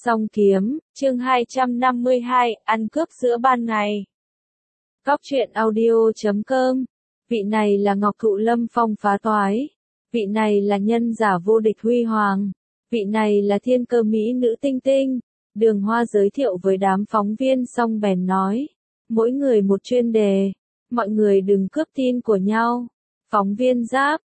Song kiếm, chương 252, ăn cướp giữa ban ngày. Góc truyện audio.com. Vị này là Ngọc Thụ Lâm Phong phá toái. Vị này là nhân giả vô địch Huy Hoàng. Vị này là thiên cơ mỹ nữ Tinh Tinh. Đường Hoa giới thiệu với đám phóng viên xong bèn nói. Mỗi người một chuyên đề. Mọi người đừng cướp tin của nhau. Phóng viên giáp,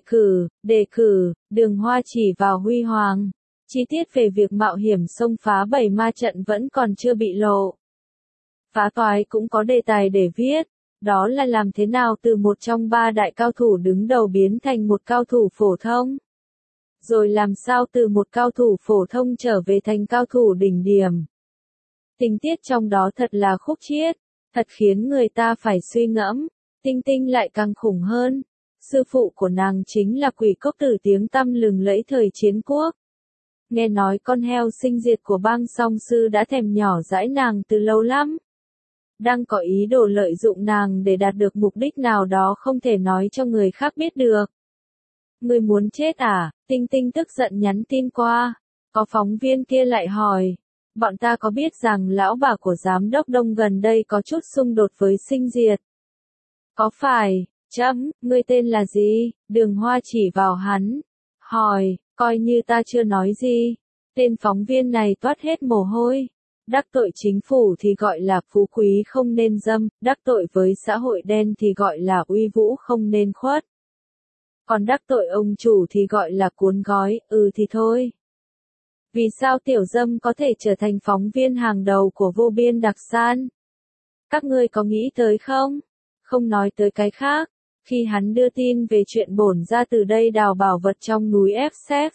đề cử, Đường Hoa chỉ vào Huy Hoàng. Chi tiết về việc mạo hiểm xông phá 7 ma trận vẫn còn chưa bị lộ. Phá toái cũng có đề tài để viết, đó là làm thế nào từ một trong 3 đại cao thủ đứng đầu biến thành một cao thủ phổ thông. Rồi làm sao từ một cao thủ phổ thông trở về thành cao thủ đỉnh điểm. Tình tiết trong đó thật là khúc chiết, thật khiến người ta phải suy ngẫm. Tinh Tinh lại càng khủng hơn. Sư phụ của nàng chính là Quỷ Cốc Tử tiếng tăm lừng lẫy thời chiến quốc. Nghe nói con heo sinh diệt của bang song sư đã thèm nhỏ dãi nàng từ lâu lắm. Đang có ý đồ lợi dụng nàng để đạt được mục đích nào đó không thể nói cho người khác biết được. Người muốn chết à? Tinh Tinh tức giận nhắn tin qua. Có phóng viên kia lại hỏi. Bọn ta có biết rằng lão bà của giám đốc Đông gần đây có chút xung đột với sinh diệt. Có phải? Ngươi tên là gì? Đường Hoa chỉ vào hắn. Hỏi. Coi như ta chưa nói gì. Tên phóng viên này toát hết mồ hôi. Đắc tội chính phủ thì gọi là phú quý không nên dâm, đắc tội với xã hội đen thì gọi là uy vũ không nên khuất. Còn đắc tội ông chủ thì gọi là cuốn gói, thì thôi. Vì sao tiểu dâm có thể trở thành phóng viên hàng đầu của vô biên đặc san? Các ngươi có nghĩ tới không? Không nói tới cái khác. Khi hắn đưa tin về chuyện bổn ra từ đây đào bảo vật trong núi Essex,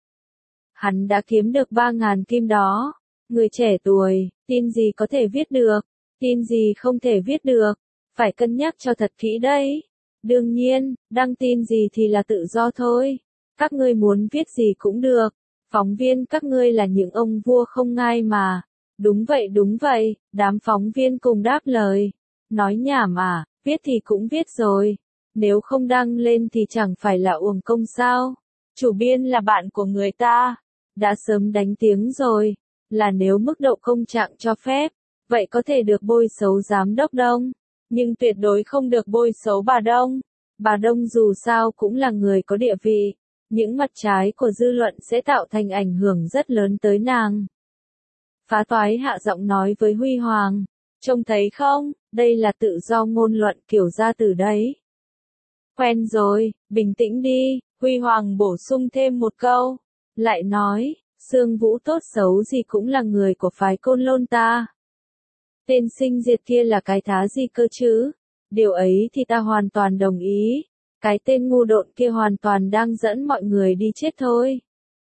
hắn đã kiếm được 3.000 kim đó. Người trẻ tuổi, tin gì có thể viết được, tin gì không thể viết được, phải cân nhắc cho thật kỹ đấy. Đương nhiên, đăng tin gì thì là tự do thôi. Các ngươi muốn viết gì cũng được. Phóng viên các ngươi là những ông vua không ngai mà. Đúng vậy, đám phóng viên cùng đáp lời. Nói nhảm à, viết thì cũng viết rồi. Nếu không đăng lên thì chẳng phải là uổng công sao. Chủ biên là bạn của người ta. Đã sớm đánh tiếng rồi. Là nếu mức độ công trạng cho phép. Vậy có thể được bôi xấu giám đốc Đông. Nhưng tuyệt đối không được bôi xấu bà Đông. Bà Đông dù sao cũng là người có địa vị. Những mặt trái của dư luận sẽ tạo thành ảnh hưởng rất lớn tới nàng. Phá toái hạ giọng nói với Huy Hoàng. Trông thấy không, đây là tự do ngôn luận kiểu ra từ đấy. Quen rồi, bình tĩnh đi, Huy Hoàng bổ sung thêm một câu. Lại nói, Sương Vũ tốt xấu gì cũng là người của phái Côn Lôn ta. Tên sinh diệt kia là cái thá gì cơ chứ? Điều ấy thì ta hoàn toàn đồng ý. Cái tên ngu độn kia hoàn toàn đang dẫn mọi người đi chết thôi.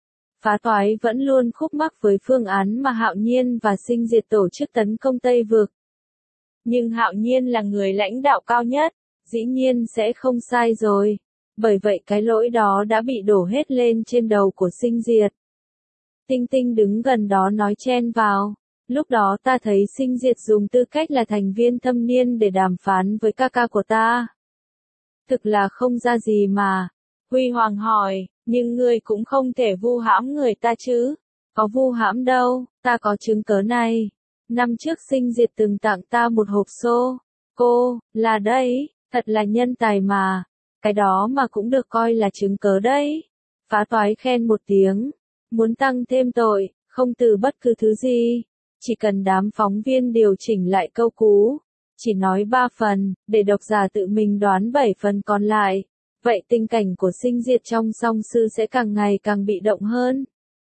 Phá toái vẫn luôn khúc mắc với phương án mà Hạo Nhiên và sinh diệt tổ chức tấn công Tây Vực. Nhưng Hạo Nhiên là người lãnh đạo cao nhất, dĩ nhiên sẽ không sai rồi. Bởi vậy cái lỗi đó đã bị đổ hết lên trên đầu của sinh diệt. Tinh Tinh đứng gần đó nói chen vào. Lúc đó ta thấy sinh diệt dùng tư cách là thành viên thâm niên để đàm phán với ca ca của ta. Thực là không ra gì mà. Huy Hoàng hỏi, nhưng ngươi cũng không thể vu hãm người ta chứ. Có vu hãm đâu, ta có chứng cớ này. Năm trước sinh diệt từng tặng ta một hộp xô. Cô, là đây, thật là nhân tài mà. Cái đó mà cũng được coi là chứng cớ đấy. Phá toái khen một tiếng. Muốn tăng thêm tội, không từ bất cứ thứ gì. Chỉ cần đám phóng viên điều chỉnh lại câu cú. Chỉ nói 3 phần, để độc giả tự mình đoán 7 phần còn lại. Vậy tình cảnh của sinh diệt trong song sư sẽ càng ngày càng bị động hơn.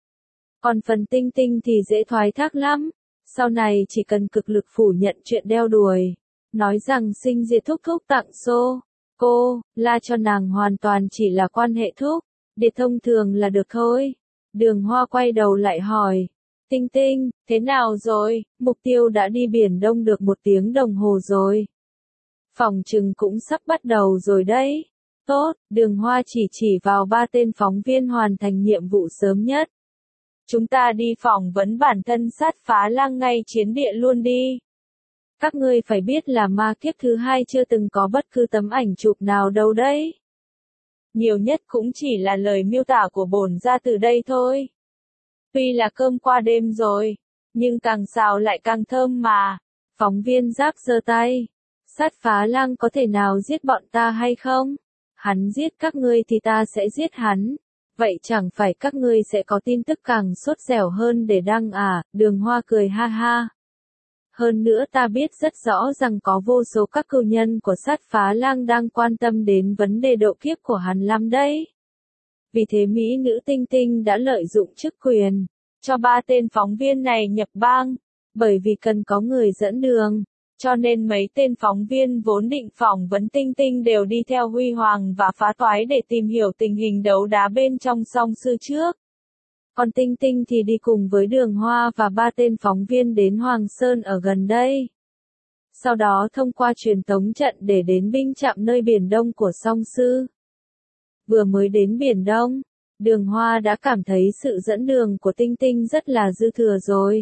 Còn phần Tinh Tinh thì dễ thoái thác lắm. Sau này chỉ cần cực lực phủ nhận chuyện đeo đuổi. Nói rằng sinh diệt thúc tặng xô. Cô, la cho nàng hoàn toàn chỉ là quan hệ thúc. Để thông thường là được thôi. Đường Hoa quay đầu lại hỏi. Tinh Tinh, thế nào rồi? Mục tiêu đã đi Biển Đông được 1 tiếng đồng hồ rồi. Phỏng chừng cũng sắp bắt đầu rồi đấy. Tốt, Đường Hoa chỉ vào 3 tên phóng viên hoàn thành nhiệm vụ sớm nhất. Chúng ta đi phỏng vấn bản thân sát phá lang ngay chiến địa luôn đi. Các ngươi phải biết là ma kiếp thứ 2 chưa từng có bất cứ tấm ảnh chụp nào đâu đấy. Nhiều nhất cũng chỉ là lời miêu tả của bổn ra từ đây thôi. Tuy là cơm qua đêm rồi, nhưng càng xào lại càng thơm mà. Phóng viên Giáp giơ tay. Sát Phá Lang có thể nào giết bọn ta hay không? Hắn giết các ngươi thì ta sẽ giết hắn. Vậy chẳng phải các ngươi sẽ có tin tức càng sốt dẻo hơn để đăng à? Đường Hoa cười ha ha. Hơn nữa ta biết rất rõ rằng có vô số các cựu nhân của Sát Phá Lang đang quan tâm đến vấn đề độ kiếp của hắn lắm đấy. Vì thế mỹ nữ Tinh Tinh đã lợi dụng chức quyền, cho 3 tên phóng viên này nhập bang, bởi vì cần có người dẫn đường, cho nên mấy tên phóng viên vốn định phỏng vấn Tinh Tinh đều đi theo Huy Hoàng và Phá Toái để tìm hiểu tình hình đấu đá bên trong song sư trước. Còn Tinh Tinh thì đi cùng với Đường Hoa và 3 tên phóng viên đến Hoàng Sơn ở gần đây. Sau đó thông qua truyền tống trận để đến binh trạm nơi biển đông của song sư. Vừa mới đến biển đông, Đường Hoa đã cảm thấy sự dẫn đường của Tinh Tinh rất là dư thừa rồi.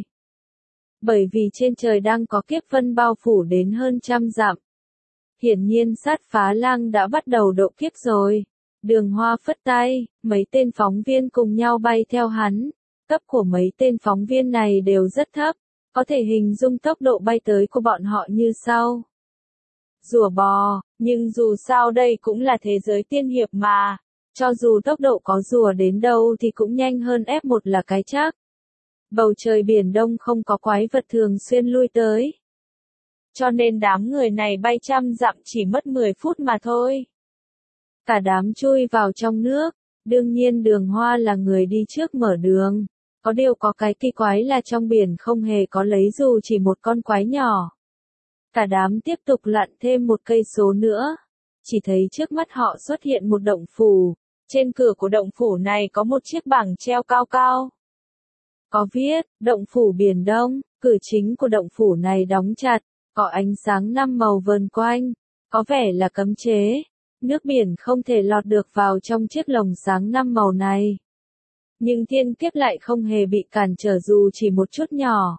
Bởi vì trên trời đang có kiếp vân bao phủ đến hơn 100 dặm. Hiển nhiên Sát Phá Lang đã bắt đầu độ kiếp rồi. Đường Hoa phất tay, mấy tên phóng viên cùng nhau bay theo hắn. Cấp của mấy tên phóng viên này đều rất thấp, có thể hình dung tốc độ bay tới của bọn họ như sau. Rùa bò, nhưng dù sao đây cũng là thế giới tiên hiệp mà. Cho dù tốc độ có rùa đến đâu thì cũng nhanh hơn F1 là cái chắc. Bầu trời biển đông không có quái vật thường xuyên lui tới. Cho nên đám người này bay 100 dặm chỉ mất 10 phút mà thôi. Cả đám chui vào trong nước, đương nhiên Đường Hoa là người đi trước mở đường. Có điều có cái kỳ quái là trong biển không hề có lấy dù chỉ một con quái nhỏ. Cả đám tiếp tục lặn thêm 1 cây số nữa. Chỉ thấy trước mắt họ xuất hiện một động phủ. Trên cửa của động phủ này có một chiếc bảng treo cao cao. Có viết, động phủ biển đông, cửa chính của động phủ này đóng chặt, có ánh sáng 5 màu vờn quanh, có vẻ là cấm chế. Nước biển không thể lọt được vào trong chiếc lồng sáng 5 màu này. Nhưng thiên kiếp lại không hề bị cản trở dù chỉ một chút nhỏ.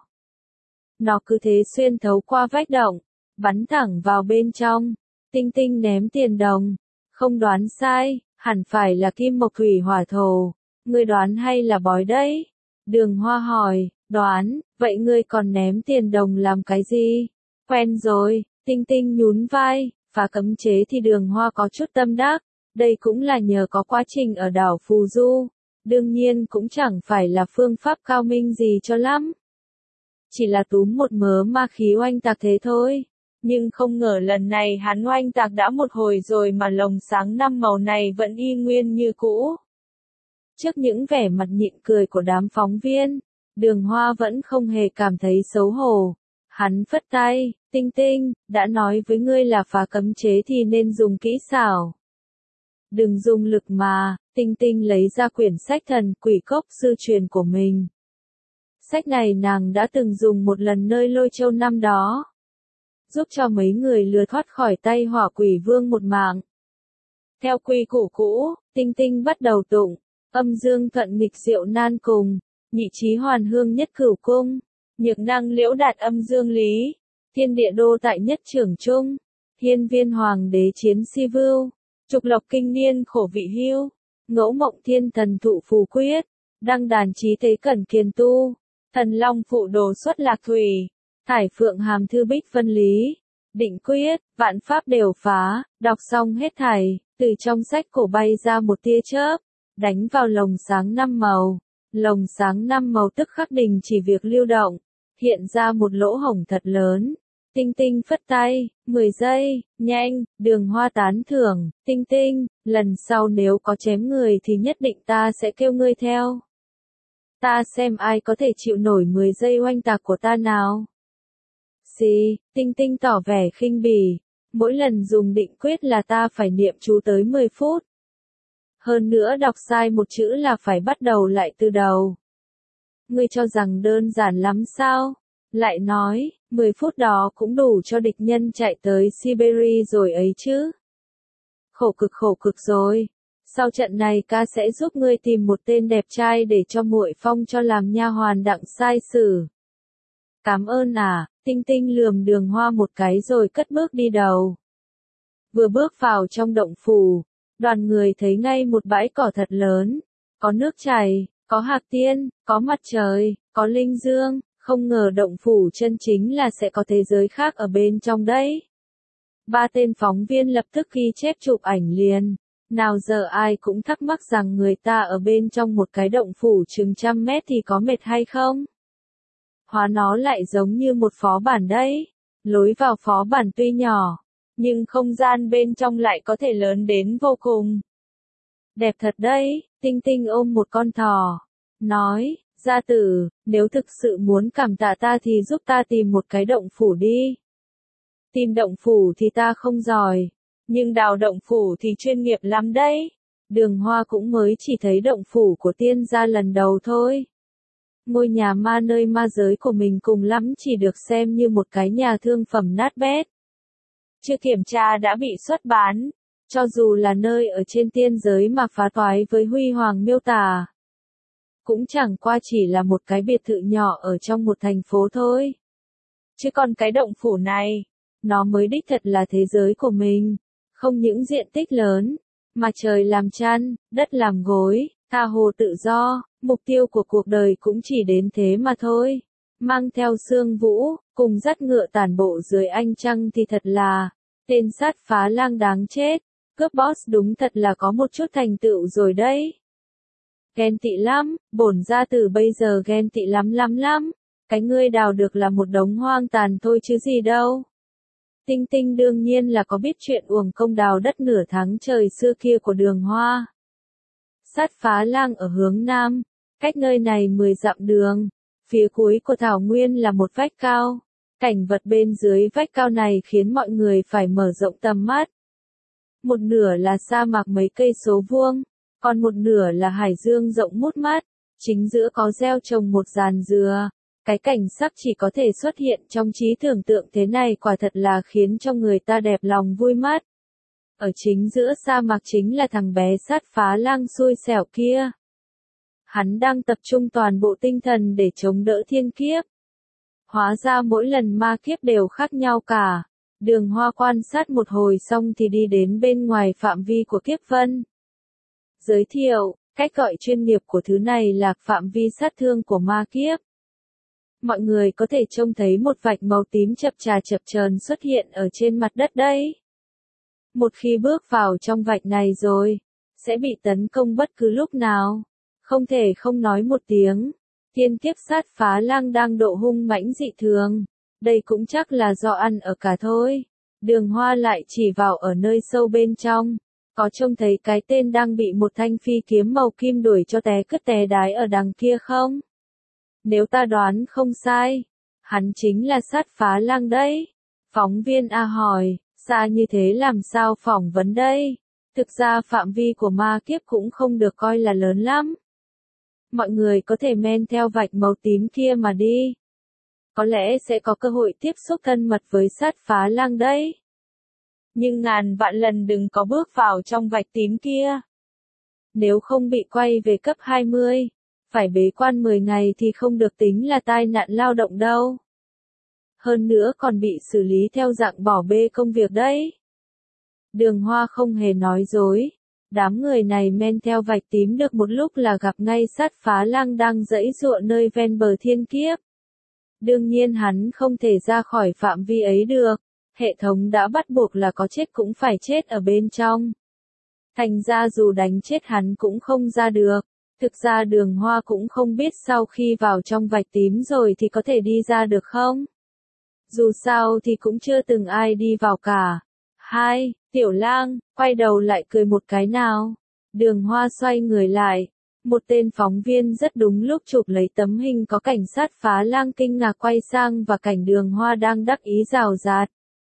Nó cứ thế xuyên thấu qua vách động, bắn thẳng vào bên trong. Tinh Tinh ném tiền đồng. Không đoán sai, hẳn phải là kim mộc thủy hỏa thổ. Ngươi đoán hay là bói đấy? Đường Hoa hỏi, đoán, vậy ngươi còn ném tiền đồng làm cái gì? Quen rồi, Tinh Tinh nhún vai, phá cấm chế thì Đường Hoa có chút tâm đắc. Đây cũng là nhờ có quá trình ở đảo Phù Du. Đương nhiên cũng chẳng phải là phương pháp cao minh gì cho lắm. Chỉ là túm một mớ ma khí oanh tạc thế thôi. Nhưng không ngờ lần này hắn oanh tạc đã một hồi rồi mà lồng sáng 5 màu này vẫn y nguyên như cũ. Trước những vẻ mặt nhịn cười của đám phóng viên, Đường Hoa vẫn không hề cảm thấy xấu hổ. Hắn phất tay, Tinh Tinh, đã nói với ngươi là phá cấm chế thì nên dùng kỹ xảo. Đừng dùng lực mà, Tinh Tinh lấy ra quyển sách thần quỷ cốc sư truyền của mình. Sách này nàng đã từng dùng một lần nơi Lôi Châu năm đó. Giúp cho mấy người lừa thoát khỏi tay Hỏa Quỷ Vương một mạng. Theo quy củ cũ, Tinh Tinh bắt đầu tụng, âm dương thuận nghịch diệu nan cùng, nhị chí hoàn hương nhất cửu cung, nhược năng liễu đạt âm dương lý, thiên địa đô tại nhất trưởng trung, hiên viên hoàng đế chiến si vưu, trục lộc kinh niên khổ vị hưu, ngẫu mộng thiên thần thụ phù quyết, đăng đàn trí thế cẩn kiền tu, thần long phụ đồ xuất lạc thủy, thải phượng hàm thư bích vân lý, định quyết, vạn pháp đều phá, đọc xong hết thảy, từ trong sách cổ bay ra một tia chớp, đánh vào lồng sáng 5 màu. Lồng sáng 5 màu tức khắc đình chỉ việc lưu động, hiện ra một lỗ hổng thật lớn. Tinh Tinh phất tay, 10 giây, nhanh, Đường Hoa tán thưởng, Tinh Tinh, lần sau nếu có chém người thì nhất định ta sẽ kêu ngươi theo. Ta xem ai có thể chịu nổi 10 giây oanh tạc của ta nào. Xì, Tinh Tinh tỏ vẻ khinh bỉ, mỗi lần dùng định quyết là ta phải niệm chú tới 10 phút. Hơn nữa đọc sai một chữ là phải bắt đầu lại từ đầu. Ngươi cho rằng đơn giản lắm sao? Lại nói, 10 phút đó cũng đủ cho địch nhân chạy tới Siberia rồi ấy chứ. Khổ cực rồi. Sau trận này ca sẽ giúp ngươi tìm một tên đẹp trai để cho muội phong cho làm nha hoàn đặng sai sử. Cảm ơn à, Tinh Tinh lườm Đường Hoa một cái rồi cất bước đi đầu. Vừa bước vào trong động phủ, đoàn người thấy ngay một bãi cỏ thật lớn, có nước chảy, Có Hạc Tiên, có mặt trời, có linh dương, không ngờ động phủ chân chính là sẽ có thế giới khác ở bên trong đấy. Ba tên phóng viên lập tức ghi chép chụp ảnh liền. Nào giờ ai cũng thắc mắc rằng người ta ở bên trong một cái động phủ chừng 100 mét thì có mệt hay không? Hóa nó lại giống như một phó bản đấy. Lối vào phó bản tuy nhỏ, nhưng không gian bên trong lại có thể lớn đến vô cùng. Đẹp thật đấy, Tinh Tinh ôm một con thỏ. Nói, gia tử, nếu thực sự muốn cảm tạ ta thì giúp ta tìm một cái động phủ đi. Tìm động phủ thì ta không giỏi, nhưng đào động phủ thì chuyên nghiệp lắm đấy. Đường Hoa cũng mới chỉ thấy động phủ của tiên gia lần đầu thôi. Ngôi nhà ma nơi ma giới của mình cùng lắm chỉ được xem như một cái nhà thương phẩm nát bét. Chưa kiểm tra đã bị xuất bán, cho dù là nơi ở trên tiên giới mà phá toái với huy hoàng miêu tả. Cũng chẳng qua chỉ là một cái biệt thự nhỏ ở trong một thành phố thôi. Chứ còn cái động phủ này, nó mới đích thật là thế giới của mình. Không những diện tích lớn, mà trời làm chăn, đất làm gối, tha hồ tự do, mục tiêu của cuộc đời cũng chỉ đến thế mà thôi. Mang theo Sương Vũ, cùng dắt ngựa tản bộ dưới ánh trăng thì thật là, tên sát phá lang đáng chết, cướp boss đúng thật là có một chút thành tựu rồi đấy. Ghen tị lắm, bổn gia tử bây giờ ghen tị lắm lắm lắm, cái ngươi đào được là một đống hoang tàn thôi chứ gì đâu. Tinh Tinh đương nhiên là có biết chuyện uổng công đào đất nửa tháng trời xưa kia của Đường Hoa. Sát phá lang ở hướng nam, cách nơi này 10 dặm đường, phía cuối của thảo nguyên là một vách cao. Cảnh vật bên dưới vách cao này khiến mọi người phải mở rộng tầm mắt. Một nửa là sa mạc mấy cây số vuông, còn một nửa là hải dương rộng mút mắt, chính giữa có gieo trồng một giàn dừa. Cái cảnh sắc chỉ có thể xuất hiện trong trí tưởng tượng thế này quả thật là khiến cho người ta đẹp lòng vui mắt. Ở chính giữa sa mạc chính là thằng bé sát phá lang xui xẻo kia. Hắn đang tập trung toàn bộ tinh thần để chống đỡ thiên kiếp. Hóa ra mỗi lần ma kiếp đều khác nhau cả. Đường Hoa quan sát một hồi xong thì đi đến bên ngoài phạm vi của kiếp vân. Giới thiệu, cách gọi chuyên nghiệp của thứ này là phạm vi sát thương của ma kiếp. Mọi người có thể trông thấy một vạch màu tím chập chờn xuất hiện ở trên mặt đất đấy. Một khi bước vào trong vạch này rồi, sẽ bị tấn công bất cứ lúc nào. Không thể không nói một tiếng. Thiên kiếp sát phá lang đang độ hung mãnh dị thường. Đây cũng chắc là do ăn ở cả thôi. Đường Hoa lại chỉ vào ở nơi sâu bên trong. Có trông thấy cái tên đang bị một thanh phi kiếm màu kim đuổi cho té cứt té đái ở đằng kia không? Nếu ta đoán không sai, hắn chính là sát phá lang đấy. Phóng viên A hỏi, xa như thế làm sao phỏng vấn đây? Thực ra phạm vi của ma kiếp cũng không được coi là lớn lắm. Mọi người có thể men theo vạch màu tím kia mà đi. Có lẽ sẽ có cơ hội tiếp xúc thân mật với sát phá lang đấy. Nhưng ngàn vạn lần đừng có bước vào trong vạch tím kia. Nếu không bị quay về cấp 20, phải bế quan 10 ngày thì không được tính là tai nạn lao động đâu. Hơn nữa còn bị xử lý theo dạng bỏ bê công việc đấy. Đường Hoa không hề nói dối. Đám người này men theo vạch tím được một lúc là gặp ngay sát phá lang đang giãy giụa nơi ven bờ thiên kiếp. Đương nhiên hắn không thể ra khỏi phạm vi ấy được. Hệ thống đã bắt buộc là có chết cũng phải chết ở bên trong. Thành ra dù đánh chết hắn cũng không ra được. Thực ra Đường Hoa cũng không biết sau khi vào trong vạch tím rồi thì có thể đi ra được không. Dù sao thì cũng chưa từng ai đi vào cả. Hai, Tiểu Lang, quay đầu lại cười một cái nào. Đường Hoa xoay người lại. Một tên phóng viên rất đúng lúc chụp lấy tấm hình có cảnh sát phá lang kinh ngạc quay sang và cảnh Đường Hoa đang đắc ý rào rạt.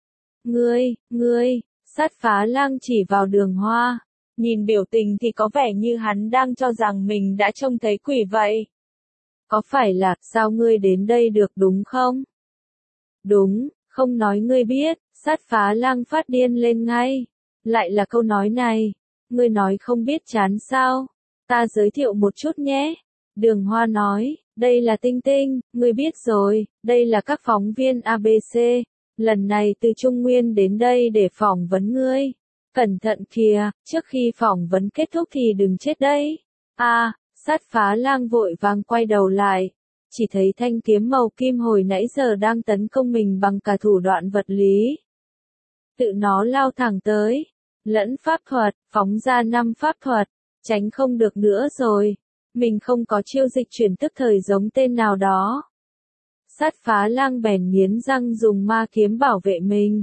Ngươi, sát phá lang chỉ vào Đường Hoa. Nhìn biểu tình thì có vẻ như hắn đang cho rằng mình đã trông thấy quỷ vậy. Có phải là, sao ngươi đến đây được đúng không? Đúng, không nói ngươi biết, sát phá lang phát điên lên ngay. Lại là câu nói này, ngươi nói không biết chán sao? Ta giới thiệu một chút nhé. Đường Hoa nói, đây là Tinh Tinh, ngươi biết rồi, đây là các phóng viên ABC. Lần này từ Trung Nguyên đến đây để phỏng vấn ngươi. Cẩn thận kìa, trước khi phỏng vấn kết thúc thì đừng chết đấy. Sát Phá Lang vội vàng quay đầu lại, chỉ thấy thanh kiếm màu kim hồi nãy giờ đang tấn công mình bằng cả thủ đoạn vật lý. Tự nó lao thẳng tới, lẫn pháp thuật, phóng ra 5 pháp thuật, tránh không được nữa rồi. Mình không có chiêu dịch chuyển tức thời giống tên nào đó. Sát Phá Lang bèn nghiến răng dùng ma kiếm bảo vệ mình.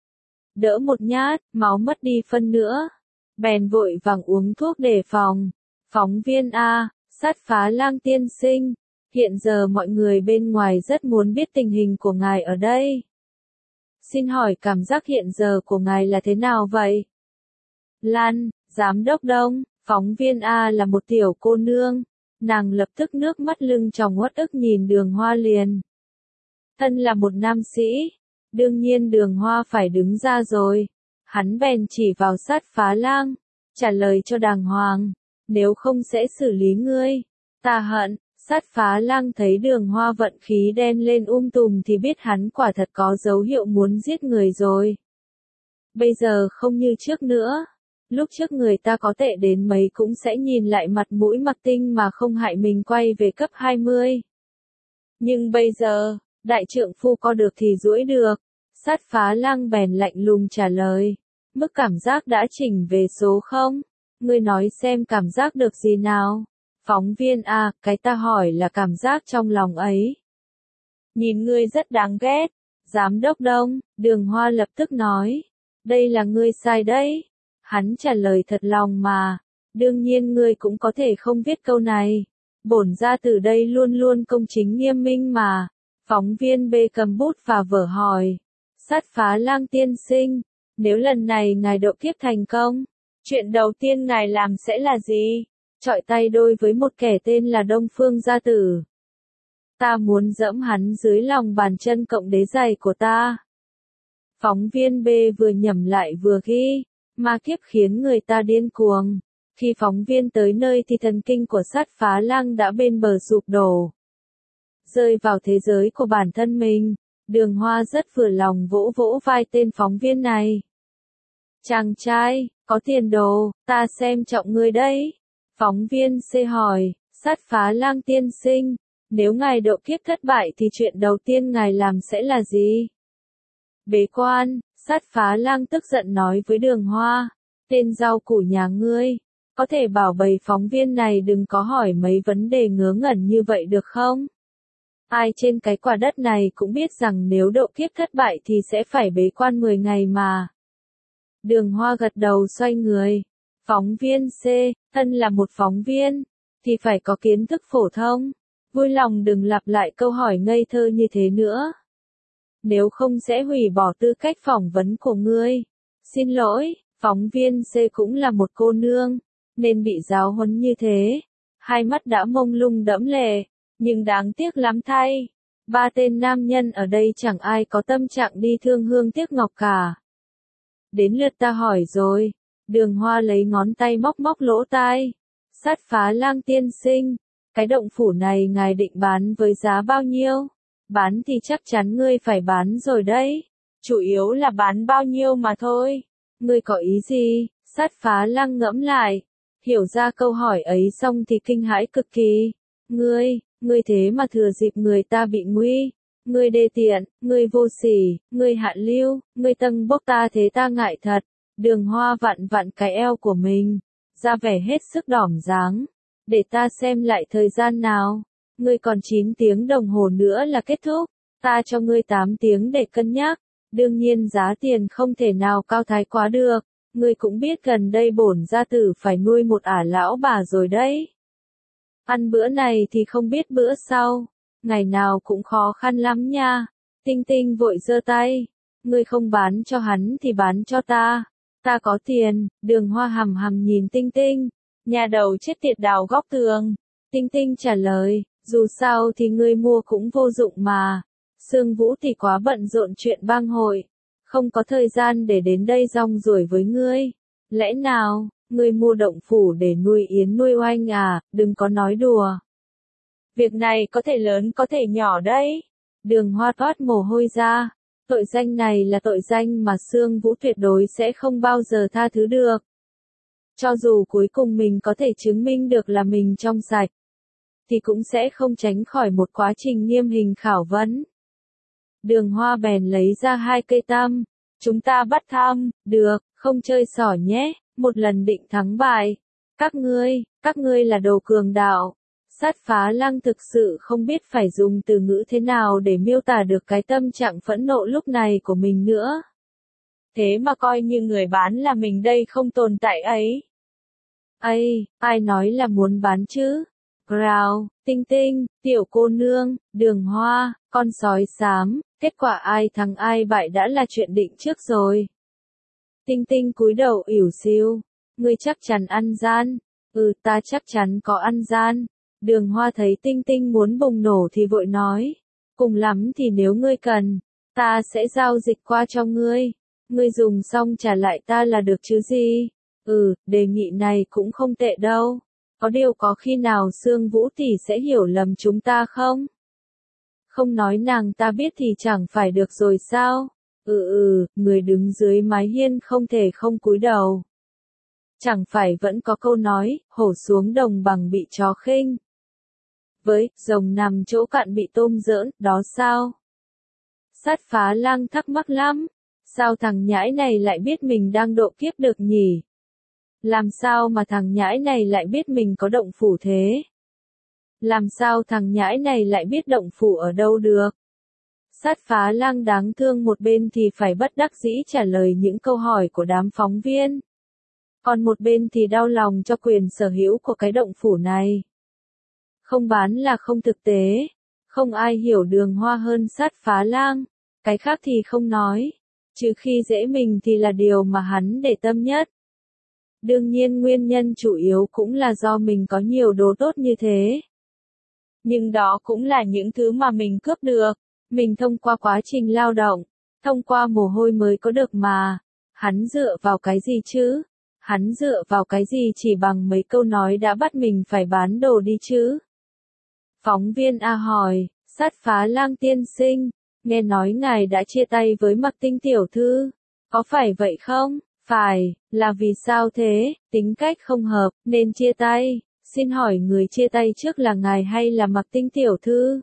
Đỡ một nhát, máu mất đi phân nữa. Bèn vội vàng uống thuốc đề phòng. Phóng viên A, Sát Phá Lang tiên sinh. Hiện giờ mọi người bên ngoài rất muốn biết tình hình của ngài ở đây. Xin hỏi cảm giác hiện giờ của ngài là thế nào vậy? Lan, giám đốc Đông, phóng viên A là một tiểu cô nương. Nàng lập tức nước mắt lưng tròng uất ức nhìn Đường Hoa liền. Thân là một nam sĩ, đương nhiên Đường Hoa phải đứng ra rồi. Hắn bèn chỉ vào Sát Phá Lang, trả lời cho đàng hoàng, nếu không sẽ xử lý ngươi. Ta hận. Sát Phá Lang thấy Đường Hoa vận khí đen lên tùm thì biết hắn quả thật có dấu hiệu muốn giết người rồi. Bây giờ không như trước nữa. Lúc trước người ta có tệ đến mấy cũng sẽ nhìn lại mặt mũi mặc tinh mà không hại mình quay về cấp 20. Nhưng bây giờ, đại trượng phu có được thì duỗi được. Sát Phá Lang bèn lạnh lùng trả lời. Mức cảm giác đã chỉnh về số 0. Ngươi nói xem cảm giác được gì nào? Phóng viên A, cái ta hỏi là cảm giác trong lòng ấy. Nhìn ngươi rất đáng ghét. Giám đốc Đông, Đường Hoa lập tức nói. Đây là ngươi sai đấy. Hắn trả lời thật lòng mà. Đương nhiên ngươi cũng có thể không viết câu này. Bổn ra từ đây luôn luôn công chính nghiêm minh mà. Phóng viên B cầm bút và vở hỏi. Sát Phá Lang tiên sinh. Nếu lần này ngài độ kiếp thành công, chuyện đầu tiên ngài làm sẽ là gì? Chọi tay đôi với một kẻ tên là Đông Phương Gia Tử. Ta muốn dẫm hắn dưới lòng bàn chân cộng đế giày của ta. Phóng viên B vừa nhẩm lại vừa ghi, ma kiếp khiến người ta điên cuồng. Khi phóng viên tới nơi thì thần kinh của Sát Phá Lang đã bên bờ sụp đổ. Rơi vào thế giới của bản thân mình, Đường Hoa rất vừa lòng vỗ vỗ vai tên phóng viên này. Chàng trai, có tiền đồ, ta xem trọng ngươi đấy. Phóng viên C hỏi, Sát Phá Lang tiên sinh, nếu ngài độ kiếp thất bại thì chuyện đầu tiên ngài làm sẽ là gì? Bế quan, Sát Phá Lang tức giận nói với Đường Hoa, tên rau củ nhà ngươi, có thể bảo bầy phóng viên này đừng có hỏi mấy vấn đề ngớ ngẩn như vậy được không? Ai trên cái quả đất này cũng biết rằng nếu độ kiếp thất bại thì sẽ phải bế quan 10 ngày mà. Đường Hoa gật đầu xoay người. Phóng viên C, thân là một phóng viên, thì phải có kiến thức phổ thông. Vui lòng đừng lặp lại câu hỏi ngây thơ như thế nữa. Nếu không sẽ hủy bỏ tư cách phỏng vấn của ngươi. Xin lỗi, phóng viên C cũng là một cô nương, nên bị giáo huấn như thế. Hai mắt đã mông lung đẫm lệ, nhưng đáng tiếc lắm thay. Ba tên nam nhân ở đây chẳng ai có tâm trạng đi thương hương tiếc ngọc cả. Đến lượt ta hỏi rồi. Đường Hoa lấy ngón tay móc móc lỗ tai. Sát Phá Lang tiên sinh, cái động phủ này ngài định bán với giá bao nhiêu? Bán thì chắc chắn ngươi phải bán rồi đấy. Chủ yếu là bán bao nhiêu mà thôi. Ngươi có ý gì? Sát Phá Lang ngẫm lại. Hiểu ra câu hỏi ấy xong thì kinh hãi cực kỳ. Ngươi thế mà thừa dịp người ta bị nguy. Ngươi đê tiện, ngươi vô sỉ, ngươi hạ lưu, ngươi tâng bốc ta thế ta ngại thật. Đường Hoa vặn vặn cái eo của mình, ra vẻ hết sức đỏm dáng. Để ta xem lại thời gian nào. Ngươi còn 9 tiếng đồng hồ nữa là kết thúc. Ta cho ngươi 8 tiếng để cân nhắc. Đương nhiên giá tiền không thể nào cao thái quá được. Ngươi cũng biết gần đây bổn gia tử phải nuôi một ả lão bà rồi đấy. Ăn bữa này thì không biết bữa sau. Ngày nào cũng khó khăn lắm nha. Tinh Tinh vội giơ tay. Ngươi không bán cho hắn thì bán cho ta. Ta có tiền. Đường Hoa hằm hằm nhìn Tinh Tinh. Nhà đầu chết tiệt đào góc tường. Tinh Tinh trả lời, dù sao thì ngươi mua cũng vô dụng mà. Sương Vũ thì quá bận rộn chuyện bang hội. Không có thời gian để đến đây rong ruổi với ngươi. Lẽ nào, ngươi mua động phủ để nuôi yến nuôi oanh à, đừng có nói đùa. Việc này có thể lớn có thể nhỏ đấy. Đường Hoa toát mồ hôi ra. Tội danh này là tội danh mà Sương Vũ tuyệt đối sẽ không bao giờ tha thứ được. Cho dù cuối cùng mình có thể chứng minh được là mình trong sạch, thì cũng sẽ không tránh khỏi một quá trình nghiêm hình khảo vấn. Đường Hoa bèn lấy ra 2 cây tăm. Chúng ta bắt thăm, được, không chơi xỏ nhé, một lần định thắng bại. Các ngươi là đồ cường đạo. Sát Phá Lăng thực sự không biết phải dùng từ ngữ thế nào để miêu tả được cái tâm trạng phẫn nộ lúc này của mình nữa. Thế mà coi như người bán là mình đây không tồn tại ấy. Ai nói là muốn bán chứ? Growl, Tinh Tinh, tiểu cô nương, Đường Hoa, con sói xám, kết quả ai thắng ai bại đã là chuyện định trước rồi. Tinh Tinh cúi đầu ỉu xìu, ngươi chắc chắn ăn gian. Ta chắc chắn có ăn gian. Đường Hoa thấy Tinh Tinh muốn bùng nổ thì vội nói, cùng lắm thì nếu ngươi cần, ta sẽ giao dịch qua cho ngươi. Ngươi dùng xong trả lại ta là được chứ gì? Đề nghị này cũng không tệ đâu. Có điều có khi nào Sương Vũ tỷ sẽ hiểu lầm chúng ta không? Không nói nàng ta biết thì chẳng phải được rồi sao? Người đứng dưới mái hiên không thể không cúi đầu. Chẳng phải vẫn có câu nói, hổ xuống đồng bằng bị chó khinh. Với, rồng nằm chỗ cạn bị tôm giỡn, đó sao? Sát Phá Lăng thắc mắc lắm. Sao thằng nhãi này lại biết mình đang độ kiếp được nhỉ? Làm sao mà thằng nhãi này lại biết mình có động phủ thế? Làm sao thằng nhãi này lại biết động phủ ở đâu được? Sát Phá Lăng đáng thương một bên thì phải bất đắc dĩ trả lời những câu hỏi của đám phóng viên. Còn một bên thì đau lòng cho quyền sở hữu của cái động phủ này. Không bán là không thực tế. Không ai hiểu Đường Hoa hơn Sát Phá Lăng. Cái khác thì không nói. Trừ khi dễ mình thì là điều mà hắn để tâm nhất. Đương nhiên nguyên nhân chủ yếu cũng là do mình có nhiều đồ tốt như thế. Nhưng đó cũng là những thứ mà mình cướp được. Mình thông qua quá trình lao động, thông qua mồ hôi mới có được mà. Hắn dựa vào cái gì chứ? Hắn dựa vào cái gì chỉ bằng mấy câu nói đã bắt mình phải bán đồ đi chứ? Phóng viên A hỏi, Sát Phá Lang tiên sinh, nghe nói ngài đã chia tay với Mặc Tinh tiểu thư, có phải vậy không? Phải, là vì sao thế? Tính cách không hợp, nên chia tay. Xin hỏi người chia tay trước là ngài hay là Mặc Tinh tiểu thư?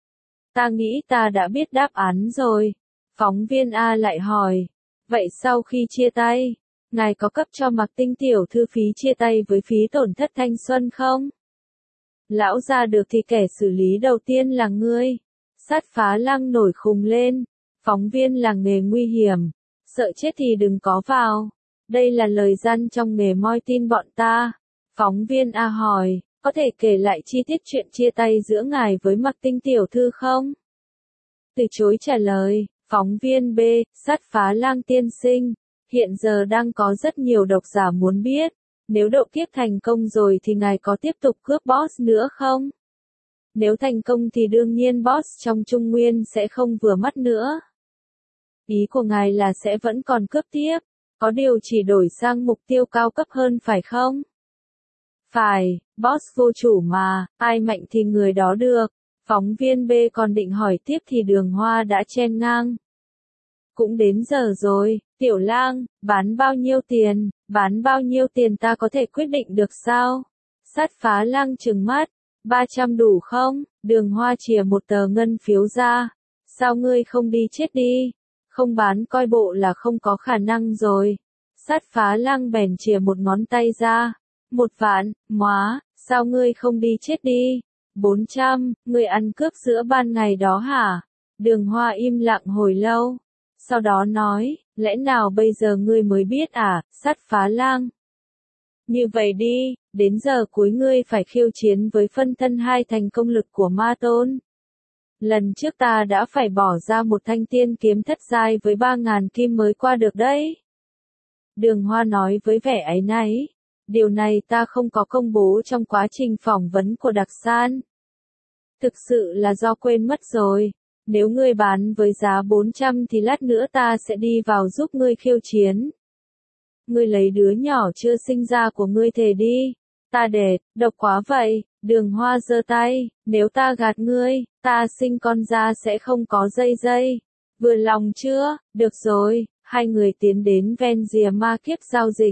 Ta nghĩ ta đã biết đáp án rồi. Phóng viên A lại hỏi, vậy sau khi chia tay, ngài có cấp cho Mặc Tinh tiểu thư phí chia tay với phí tổn thất thanh xuân không? Lão gia được thì kẻ xử lý đầu tiên là ngươi. Sát Phá Lăng nổi khùng lên. Phóng viên là nghề nguy hiểm. Sợ chết thì đừng có vào. Đây là lời gian trong nghề moi tin bọn ta. Phóng viên A hỏi, có thể kể lại chi tiết chuyện chia tay giữa ngài với Mặc Tinh tiểu thư không? Từ chối trả lời, phóng viên B, Sát Phá Lang tiên sinh, hiện giờ đang có rất nhiều độc giả muốn biết, nếu độ kiếp thành công rồi thì ngài có tiếp tục cướp boss nữa không? Nếu thành công thì đương nhiên boss trong Trung Nguyên sẽ không vừa mắt nữa. Ý của ngài là sẽ vẫn còn cướp tiếp, có điều chỉ đổi sang mục tiêu cao cấp hơn phải không? Phải, boss vô chủ mà, ai mạnh thì người đó được. Phóng viên B còn định hỏi tiếp thì Đường Hoa đã chen ngang. Cũng đến giờ rồi, Tiểu Lang, bán bao nhiêu tiền ta có thể quyết định được sao? Sát Phá Lăng trừng mắt, 300 đủ không? Đường Hoa chìa một tờ ngân phiếu ra. Sao ngươi không đi chết đi? Không bán coi bộ là không có khả năng rồi. Sát Phá Lăng bèn chìa một ngón tay ra. 1 vạn, móa, sao ngươi không đi chết đi? 400, ngươi ăn cướp giữa ban ngày đó hả? Đường Hoa im lặng hồi lâu. Sau đó nói, lẽ nào bây giờ ngươi mới biết à, Sát Phá Lang? Như vậy đi, đến giờ cuối ngươi phải khiêu chiến với phân thân 2 thành công lực của Ma Tôn. Lần trước ta đã phải bỏ ra một thanh tiên kiếm thất giai với 3.000 kim mới qua được đấy. Đường Hoa nói với vẻ áy náy. Điều này ta không có công bố trong quá trình phỏng vấn của Đặc San. Thực sự là do quên mất rồi. Nếu ngươi bán với giá 400 thì lát nữa ta sẽ đi vào giúp ngươi khiêu chiến. Ngươi lấy đứa nhỏ chưa sinh ra của ngươi thề đi. Ta đệt, độc quá vậy. Đường Hoa giơ tay, nếu ta gạt ngươi, ta sinh con ra sẽ không có dây. Vừa lòng chưa? Được rồi, hai người tiến đến ven rìa ma kiếp giao dịch.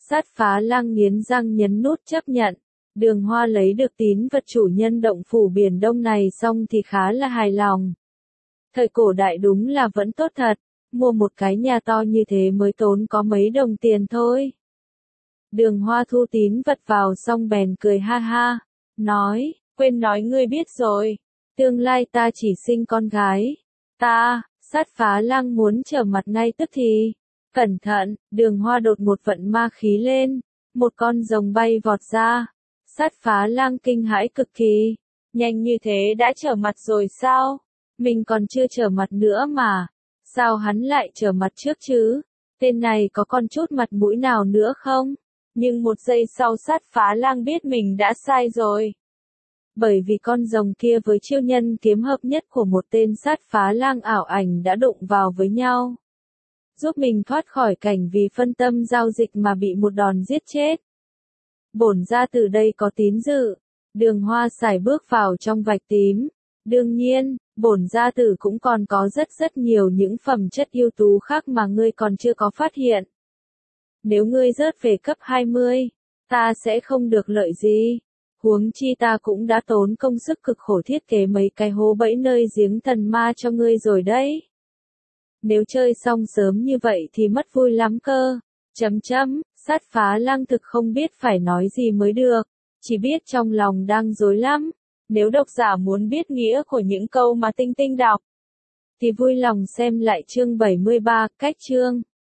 Sát phá lang nghiến răng nhấn nút chấp nhận. Đường Hoa lấy được tín vật chủ nhân động phủ biển Đông này xong thì khá là hài lòng. Thời cổ đại đúng là vẫn tốt thật, mua một cái nhà to như thế mới tốn có mấy đồng tiền thôi. Đường Hoa thu tín vật vào xong bèn cười ha ha, nói, quên nói ngươi biết rồi, tương lai ta chỉ sinh con gái. Sát phá lang muốn trở mặt ngay tức thì. Cẩn thận, Đường Hoa đột một vận ma khí lên, một con rồng bay vọt ra. Sát phá lang kinh hãi cực kỳ, nhanh như thế đã trở mặt rồi sao? Mình còn chưa trở mặt nữa mà, sao hắn lại trở mặt trước chứ? Tên này có con chút mặt mũi nào nữa không? Nhưng một giây sau sát phá lang biết mình đã sai rồi. Bởi vì con rồng kia với chiêu nhân kiếm hợp nhất của một tên sát phá lang ảo ảnh đã đụng vào với nhau. Giúp mình thoát khỏi cảnh vì phân tâm giao dịch mà bị một đòn giết chết. Bổn gia tử đây có tín dự. Đường Hoa sải bước vào trong vạch tím. Đương nhiên, bổn gia tử cũng còn có rất nhiều những phẩm chất ưu tú khác mà ngươi còn chưa có phát hiện. Nếu ngươi rớt về cấp 20, ta sẽ không được lợi gì. Huống chi ta cũng đã tốn công sức cực khổ thiết kế mấy cái hố bẫy nơi giếng thần ma cho ngươi rồi đấy. Nếu chơi xong sớm như vậy thì mất vui lắm cơ. Sát phá lang thực không biết phải nói gì mới được, chỉ biết trong lòng đang rối lắm. Nếu độc giả muốn biết nghĩa của những câu mà Tinh Tinh đọc, thì vui lòng xem lại chương 73, cách chương.